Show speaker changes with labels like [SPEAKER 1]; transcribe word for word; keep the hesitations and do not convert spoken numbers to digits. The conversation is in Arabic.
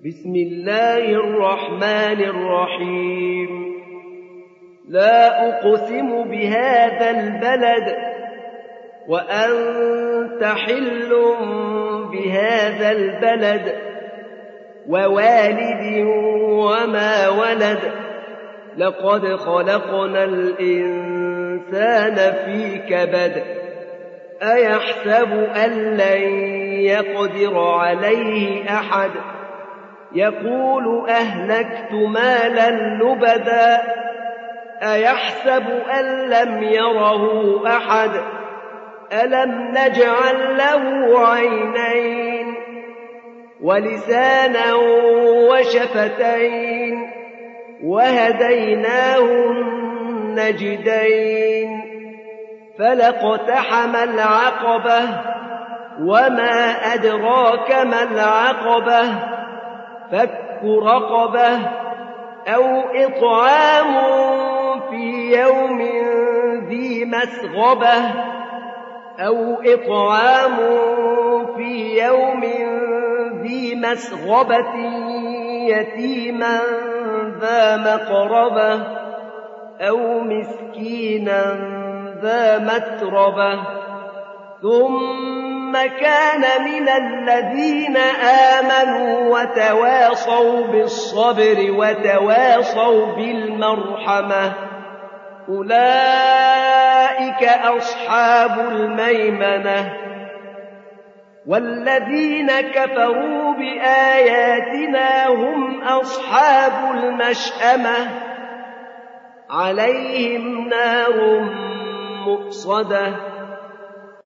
[SPEAKER 1] بسم الله الرحمن الرحيم لا أقسم بهذا البلد وأنت حل بهذا البلد ووالد وما ولد لقد خلقنا الإنسان في كبد أيحسب أن لن يقدر عليه أحد يقول أهلكت مالا لبدا أيحسب أن لم يره أحد ألم نجعل له عينين ولسانا وشفتين وهديناه النجدين فلاقتحم العقبة وما أدراك ما العقبة فك رقبة أو إطعام في يوم ذي مسغبة أو إطعام في يوم ذي مسغبة يتيما ذا مقربة أو مسكينا ذا متربة ثم كان من الذين آمنوا وتواصوا بالصبر وتواصوا بالمرحمة أولئك أصحاب الميمنة والذين كفروا بآياتنا هم أصحاب المشأمة عليهم نار مؤصدة